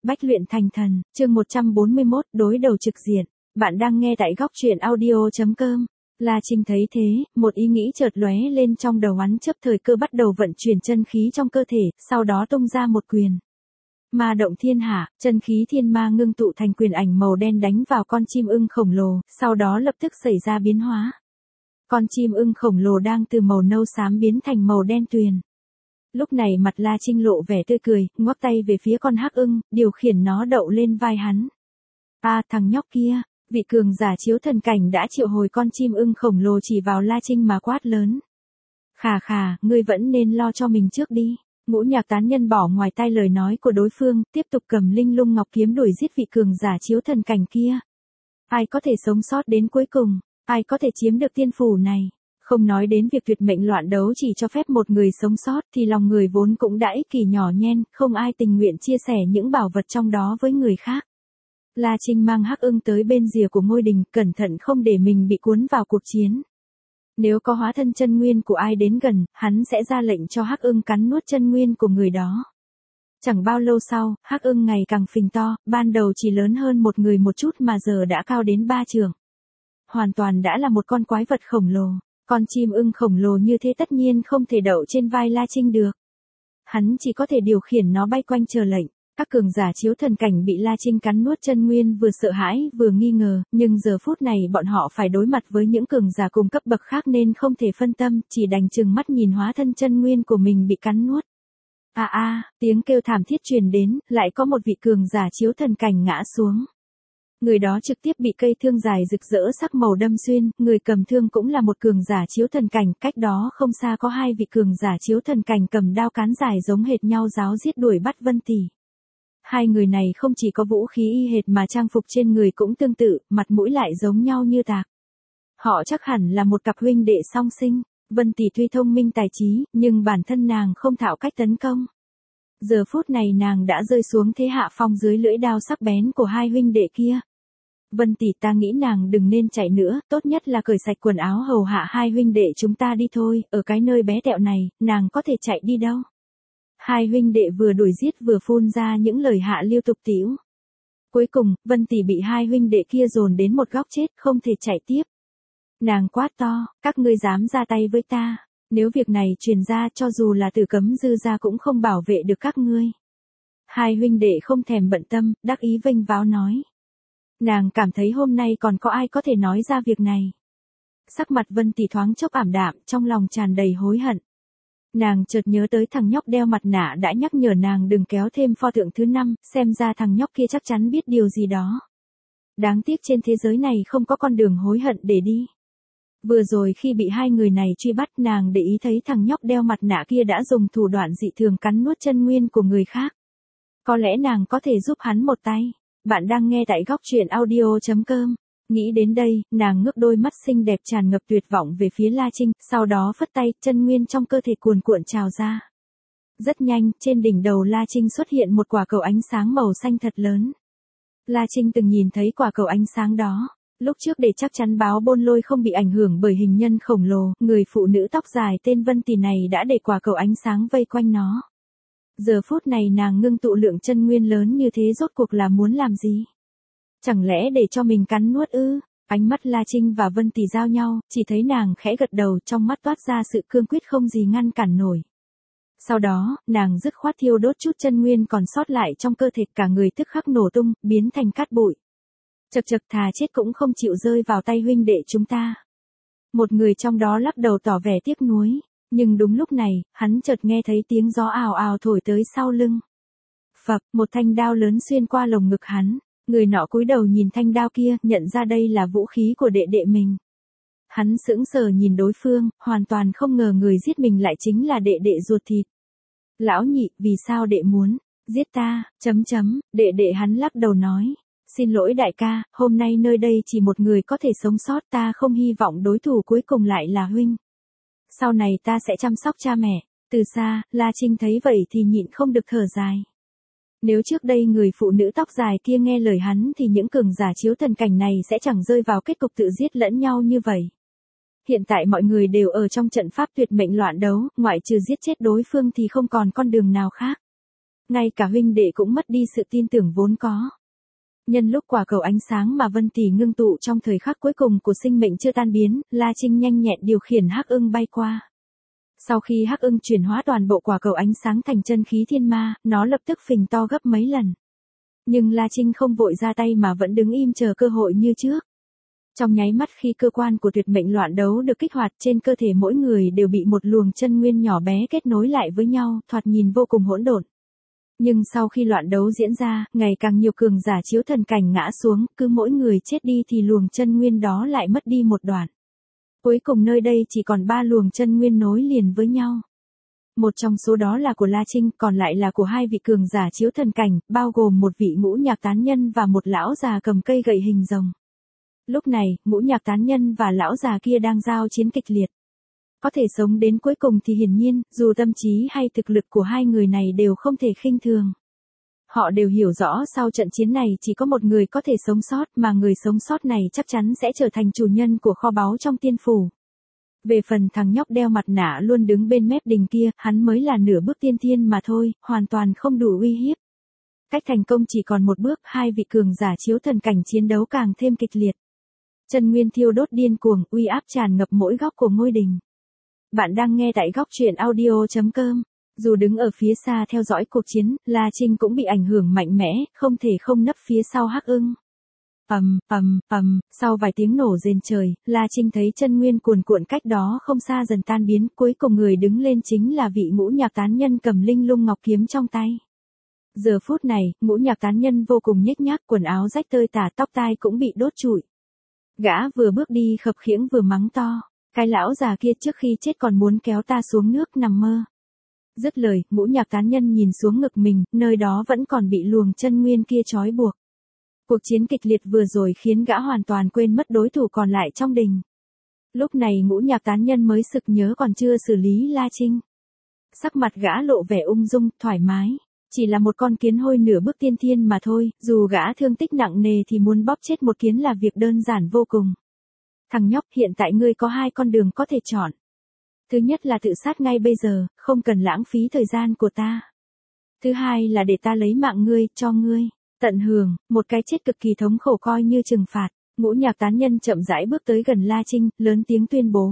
Bách luyện thành thần, chương 141, đối đầu trực diện. Bạn đang nghe tại góc truyện audio.com. La Trinh thấy thế, một ý nghĩ chợt lóe lên trong đầu hắn, chấp thời cơ bắt đầu vận chuyển chân khí trong cơ thể, sau đó tung ra một quyền. Ma động thiên hạ, chân khí thiên ma ngưng tụ thành quyền ảnh màu đen đánh vào con chim ưng khổng lồ, sau đó lập tức xảy ra biến hóa. Con chim ưng khổng lồ đang từ màu nâu xám biến thành màu đen tuyền. Lúc này mặt La Trinh lộ vẻ tươi cười, ngoắc tay về phía con hắc ưng, điều khiển nó đậu lên vai hắn. Thằng nhóc kia, vị cường giả chiếu thần cảnh đã triệu hồi con chim ưng khổng lồ chỉ vào La Trinh mà quát lớn. Khà, ngươi vẫn nên lo cho mình trước đi. Ngũ Nhạc tán nhân bỏ ngoài tai lời nói của đối phương, tiếp tục cầm linh lung ngọc kiếm đuổi giết vị cường giả chiếu thần cảnh kia. Ai có thể sống sót đến cuối cùng, ai có thể chiếm được tiên phủ này. Không nói đến việc tuyệt mệnh loạn đấu chỉ cho phép một người sống sót thì lòng người vốn cũng đã ích kỷ nhỏ nhen, không ai tình nguyện chia sẻ những bảo vật trong đó với người khác. La Trinh mang hắc ưng tới bên rìa của ngôi đình, cẩn thận không để mình bị cuốn vào cuộc chiến. Nếu có hóa thân chân nguyên của ai đến gần, hắn sẽ ra lệnh cho hắc ưng cắn nuốt chân nguyên của người đó. Chẳng bao lâu sau, hắc ưng ngày càng phình to, ban đầu chỉ lớn hơn một người một chút mà giờ đã cao đến 3 trượng. Hoàn toàn đã là một con quái vật khổng lồ. Con chim ưng khổng lồ như thế tất nhiên không thể đậu trên vai La Trinh được. Hắn chỉ có thể điều khiển nó bay quanh chờ lệnh. Các cường giả chiếu thần cảnh bị La Trinh cắn nuốt chân nguyên vừa sợ hãi vừa nghi ngờ, nhưng giờ phút này bọn họ phải đối mặt với những cường giả cùng cấp bậc khác nên không thể phân tâm, chỉ đành chừng mắt nhìn hóa thân chân nguyên của mình bị cắn nuốt. Tiếng kêu thảm thiết truyền đến, lại có một vị cường giả chiếu thần cảnh ngã xuống. Người đó trực tiếp bị cây thương dài rực rỡ sắc màu đâm xuyên, người cầm thương cũng là một cường giả chiếu thần cảnh, cách đó không xa có hai vị cường giả chiếu thần cảnh cầm đao cán dài giống hệt nhau giáo giết đuổi bắt Vân Tỷ. Hai người này không chỉ có vũ khí y hệt mà trang phục trên người cũng tương tự, mặt mũi lại giống nhau như tạc. Họ chắc hẳn là một cặp huynh đệ song sinh. Vân Tỷ tuy thông minh tài trí, nhưng bản thân nàng không thạo cách tấn công. Giờ phút này nàng đã rơi xuống thế hạ phong dưới lưỡi đao sắc bén của hai huynh đệ kia. Vân Tỷ, ta nghĩ nàng đừng nên chạy nữa, tốt nhất là cởi sạch quần áo hầu hạ hai huynh đệ chúng ta đi thôi, ở cái nơi bé tẹo này, nàng có thể chạy đi đâu. Hai huynh đệ vừa đuổi giết vừa phun ra những lời hạ lưu tục tĩu. Cuối cùng, Vân Tỷ bị hai huynh đệ kia dồn đến một góc chết, không thể chạy tiếp. Nàng quát to, các ngươi dám ra tay với ta, nếu việc này truyền ra cho dù là Tử Cấm Dư gia cũng không bảo vệ được các ngươi. Hai huynh đệ không thèm bận tâm, đắc ý vênh váo nói. Nàng cảm thấy hôm nay còn có ai có thể nói ra việc này. Sắc mặt Vân Tỷ thoáng chốc ảm đạm, trong lòng tràn đầy hối hận. Nàng chợt nhớ tới thằng nhóc đeo mặt nạ đã nhắc nhở nàng đừng kéo thêm pho tượng thứ 5, xem ra thằng nhóc kia chắc chắn biết điều gì đó. Đáng tiếc trên thế giới này không có con đường hối hận để đi. Vừa rồi khi bị hai người này truy bắt, nàng để ý thấy thằng nhóc đeo mặt nạ kia đã dùng thủ đoạn dị thường cắn nuốt chân nguyên của người khác. Có lẽ nàng có thể giúp hắn một tay. Bạn đang nghe tại góc truyện audio.com. Nghĩ đến đây, nàng ngước đôi mắt xinh đẹp tràn ngập tuyệt vọng về phía La Trinh, sau đó phất tay, chân nguyên trong cơ thể cuồn cuộn trào ra. Rất nhanh, trên đỉnh đầu La Trinh xuất hiện một quả cầu ánh sáng màu xanh thật lớn. La Trinh từng nhìn thấy quả cầu ánh sáng đó. Lúc trước để chắc chắn Báo Bôn Lôi không bị ảnh hưởng bởi hình nhân khổng lồ, người phụ nữ tóc dài tên Vân Tỷ này đã để quả cầu ánh sáng vây quanh nó. Giờ phút này nàng ngưng tụ lượng chân nguyên lớn như thế rốt cuộc là muốn làm gì? Chẳng lẽ để cho mình cắn nuốt ư? Ánh mắt La Trinh và Vân Tỷ giao nhau, chỉ thấy nàng khẽ gật đầu, trong mắt toát ra sự cương quyết không gì ngăn cản nổi. Sau đó, nàng dứt khoát thiêu đốt chút chân nguyên còn sót lại trong cơ thể, cả người tức khắc nổ tung, biến thành cát bụi. Chậc thà chết cũng không chịu rơi vào tay huynh đệ chúng ta. Một người trong đó lắc đầu tỏ vẻ tiếc nuối. Nhưng đúng lúc này, hắn chợt nghe thấy tiếng gió ào ào thổi tới sau lưng. Phập, một thanh đao lớn xuyên qua lồng ngực hắn. Người nọ cúi đầu nhìn thanh đao kia, nhận ra đây là vũ khí của đệ đệ mình. Hắn sững sờ nhìn đối phương, hoàn toàn không ngờ người giết mình lại chính là đệ đệ ruột thịt. Lão nhị, vì sao đệ muốn giết ta? Đệ đệ hắn lắc đầu nói. Xin lỗi đại ca, hôm nay nơi đây chỉ một người có thể sống sót, ta không hy vọng đối thủ cuối cùng lại là huynh. Sau này ta sẽ chăm sóc cha mẹ. Từ xa, La Trinh thấy vậy thì nhịn không được thở dài. Nếu trước đây người phụ nữ tóc dài kia nghe lời hắn thì những cường giả chiếu thần cảnh này sẽ chẳng rơi vào kết cục tự giết lẫn nhau như vậy. Hiện tại mọi người đều ở trong trận pháp tuyệt mệnh loạn đấu, ngoại trừ giết chết đối phương thì không còn con đường nào khác. Ngay cả huynh đệ cũng mất đi sự tin tưởng vốn có. Nhân lúc quả cầu ánh sáng mà Vân Tỷ ngưng tụ trong thời khắc cuối cùng của sinh mệnh chưa tan biến, La Trinh nhanh nhẹn điều khiển Hắc Ưng bay qua. Sau khi Hắc Ưng chuyển hóa toàn bộ quả cầu ánh sáng thành chân khí thiên ma, nó lập tức phình to gấp mấy lần. Nhưng La Trinh không vội ra tay mà vẫn đứng im chờ cơ hội như trước. Trong nháy mắt khi cơ quan của tuyệt mệnh loạn đấu được kích hoạt, trên cơ thể mỗi người đều bị một luồng chân nguyên nhỏ bé kết nối lại với nhau, thoạt nhìn vô cùng hỗn độn. Nhưng sau khi loạn đấu diễn ra, ngày càng nhiều cường giả chiếu thần cảnh ngã xuống, cứ mỗi người chết đi thì luồng chân nguyên đó lại mất đi một đoạn. Cuối cùng nơi đây chỉ còn 3 luồng chân nguyên nối liền với nhau. Một trong số đó là của La Trinh, còn lại là của 2 vị cường giả chiếu thần cảnh, bao gồm một vị ngũ nhạc tán nhân và một lão già cầm cây gậy hình rồng. Lúc này, ngũ nhạc tán nhân và lão già kia đang giao chiến kịch liệt. Có thể sống đến cuối cùng thì hiển nhiên, dù tâm trí hay thực lực của hai người này đều không thể khinh thường. Họ đều hiểu rõ sau trận chiến này chỉ có một người có thể sống sót, mà người sống sót này chắc chắn sẽ trở thành chủ nhân của kho báu trong tiên phủ. Về phần thằng nhóc đeo mặt nạ luôn đứng bên mép đình kia, hắn mới là nửa bước tiên thiên mà thôi, hoàn toàn không đủ uy hiếp. Cách thành công chỉ còn một bước, 2 vị cường giả chiếu thần cảnh chiến đấu càng thêm kịch liệt. Chân nguyên thiêu đốt điên cuồng, uy áp tràn ngập mỗi góc của ngôi đình. Bạn đang nghe tại góc truyện audio.com. Dù đứng ở phía xa theo dõi cuộc chiến, La Trinh cũng bị ảnh hưởng mạnh mẽ, không thể không nấp phía sau Hắc Ưng. Sau vài tiếng nổ rền trời, La Trinh thấy chân nguyên cuồn cuộn cách đó không xa dần tan biến, cuối cùng người đứng lên chính là vị ngũ nhạc tán nhân cầm linh lung ngọc kiếm trong tay. Giờ phút này, ngũ nhạc tán nhân vô cùng nhếch nhác, quần áo rách tơi tả, tóc tai cũng bị đốt trụi. Gã vừa bước đi khập khiễng vừa mắng to, cái lão già kia trước khi chết còn muốn kéo ta xuống nước nằm mơ. Dứt lời, ngũ nhạc tán nhân nhìn xuống ngực mình, nơi đó vẫn còn bị luồng chân nguyên kia trói buộc. Cuộc chiến kịch liệt vừa rồi khiến gã hoàn toàn quên mất đối thủ còn lại trong đình. Lúc này ngũ nhạc tán nhân mới sực nhớ còn chưa xử lý La Trinh. Sắc mặt gã lộ vẻ ung dung, thoải mái. Chỉ là một con kiến hôi nửa bước tiên thiên mà thôi, dù gã thương tích nặng nề thì muốn bóp chết một kiến là việc đơn giản vô cùng. Thằng nhóc, hiện tại ngươi có 2 con đường có thể chọn. Thứ nhất là tự sát ngay bây giờ, không cần lãng phí thời gian của ta. Thứ hai là để ta lấy mạng ngươi, cho ngươi tận hưởng một cái chết cực kỳ thống khổ coi như trừng phạt. Ngũ nhạc tán nhân chậm rãi bước tới gần La Trinh, lớn tiếng tuyên bố.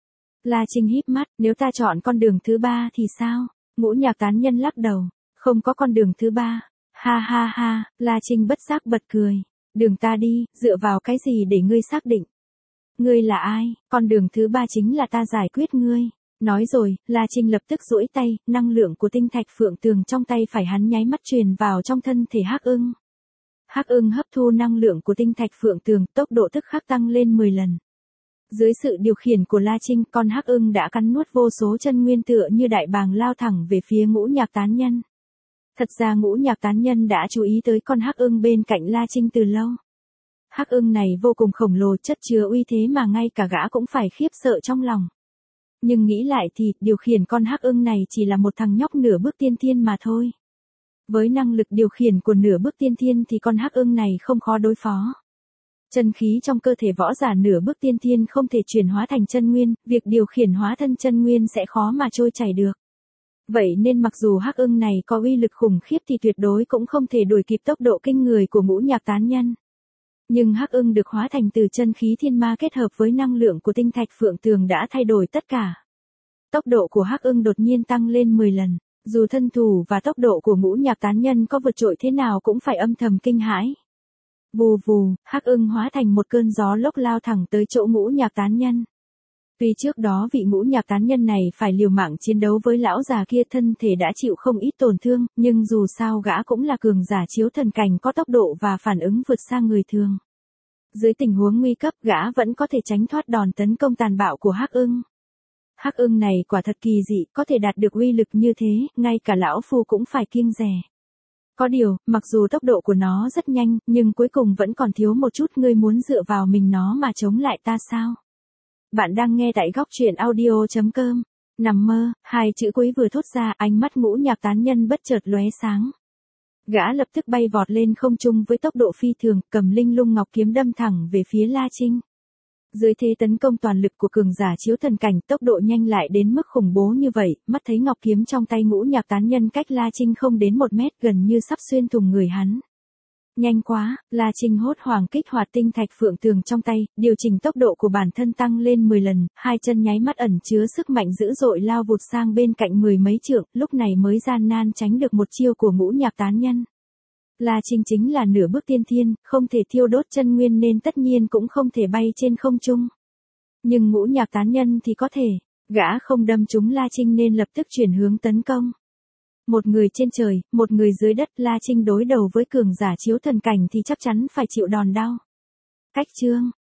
La Trinh híp mắt, nếu ta chọn con đường thứ 3 thì sao? Ngũ nhạc tán nhân lắc đầu, không có con đường thứ 3. Ha ha ha, La Trinh bất giác bật cười. Đường ta đi, dựa vào cái gì để ngươi xác định? Ngươi là ai? Con đường thứ 3 chính là ta giải quyết ngươi. Nói rồi, La Trinh lập tức duỗi tay, năng lượng của tinh thạch phượng tường trong tay phải hắn nháy mắt truyền vào trong thân thể Hắc Ưng. Hắc Ưng hấp thu năng lượng của tinh thạch phượng tường, tốc độ tức khắc tăng lên 10 lần. Dưới sự điều khiển của La Trinh, con Hắc Ưng đã cắn nuốt vô số chân nguyên tựa như đại bàng lao thẳng về phía ngũ nhạc tán nhân. Thật ra ngũ nhạc tán nhân đã chú ý tới con Hắc Ưng bên cạnh La Trinh từ lâu. Hắc Ưng này vô cùng khổng lồ, chất chứa uy thế mà ngay cả gã cũng phải khiếp sợ trong lòng. Nhưng nghĩ lại thì, điều khiển con Hắc Ưng này chỉ là một thằng nhóc nửa bước tiên thiên mà thôi. Với năng lực điều khiển của nửa bước tiên thiên thì con Hắc Ưng này không khó đối phó. Chân khí trong cơ thể võ giả nửa bước tiên thiên không thể chuyển hóa thành chân nguyên, việc điều khiển hóa thân chân nguyên sẽ khó mà trôi chảy được. Vậy nên mặc dù Hắc Ưng này có uy lực khủng khiếp thì tuyệt đối cũng không thể đuổi kịp tốc độ kinh người của ngũ nhạc tán nhân. Nhưng Hắc Ưng được hóa thành từ chân khí thiên ma kết hợp với năng lượng của tinh thạch phượng tường đã thay đổi tất cả. Tốc độ của Hắc Ưng đột nhiên tăng lên 10 lần, dù thân thủ và tốc độ của ngũ nhạc tán nhân có vượt trội thế nào cũng phải âm thầm kinh hãi. Vù vù, Hắc Ưng hóa thành một cơn gió lốc lao thẳng tới chỗ ngũ nhạc tán nhân. Tuy trước đó vị ngũ nhạc tán nhân này phải liều mạng chiến đấu với lão già kia, thân thể đã chịu không ít tổn thương, nhưng dù sao gã cũng là cường giả chiếu thần cảnh có tốc độ và phản ứng vượt xa người thường. Dưới tình huống nguy cấp, gã vẫn có thể tránh thoát đòn tấn công tàn bạo của Hắc Ưng. Hắc Ưng này quả thật kỳ dị, có thể đạt được uy lực như thế, ngay cả lão phu cũng phải kiêng dè. Có điều, mặc dù tốc độ của nó rất nhanh, nhưng cuối cùng vẫn còn thiếu một chút. Ngươi muốn dựa vào mình nó mà chống lại ta sao? Bạn đang nghe tại góc truyện audio.com. Nằm mơ, 2 chữ cuối vừa thốt ra, ánh mắt ngũ nhạc tán nhân bất chợt lóe sáng. Gã lập tức bay vọt lên không trung với tốc độ phi thường, cầm linh lung ngọc kiếm đâm thẳng về phía La Trinh. Dưới thế tấn công toàn lực của cường giả chiếu thần cảnh, tốc độ nhanh lại đến mức khủng bố như vậy, mắt thấy ngọc kiếm trong tay Ngũ Nhạc Tán Nhân cách La Trinh không đến 1 mét, gần như sắp xuyên thủng người hắn. Nhanh quá, La Trinh hốt hoảng kích hoạt tinh thạch phượng tường trong tay, điều chỉnh tốc độ của bản thân tăng lên 10 lần, hai chân nháy mắt ẩn chứa sức mạnh dữ dội lao vụt sang bên cạnh 10 mấy trượng, lúc này mới gian nan tránh được một chiêu của Ngũ Nhạc Tán Nhân. La Trinh chính là nửa bước tiên thiên, không thể thiêu đốt chân nguyên nên tất nhiên cũng không thể bay trên không trung. Nhưng Ngũ Nhạc Tán Nhân thì có thể, gã không đâm trúng La Trinh nên lập tức chuyển hướng tấn công. Một người trên trời, một người dưới đất, La Trinh đối đầu với cường giả chiếu thần cảnh thì chắc chắn phải chịu đòn đau. Cách chương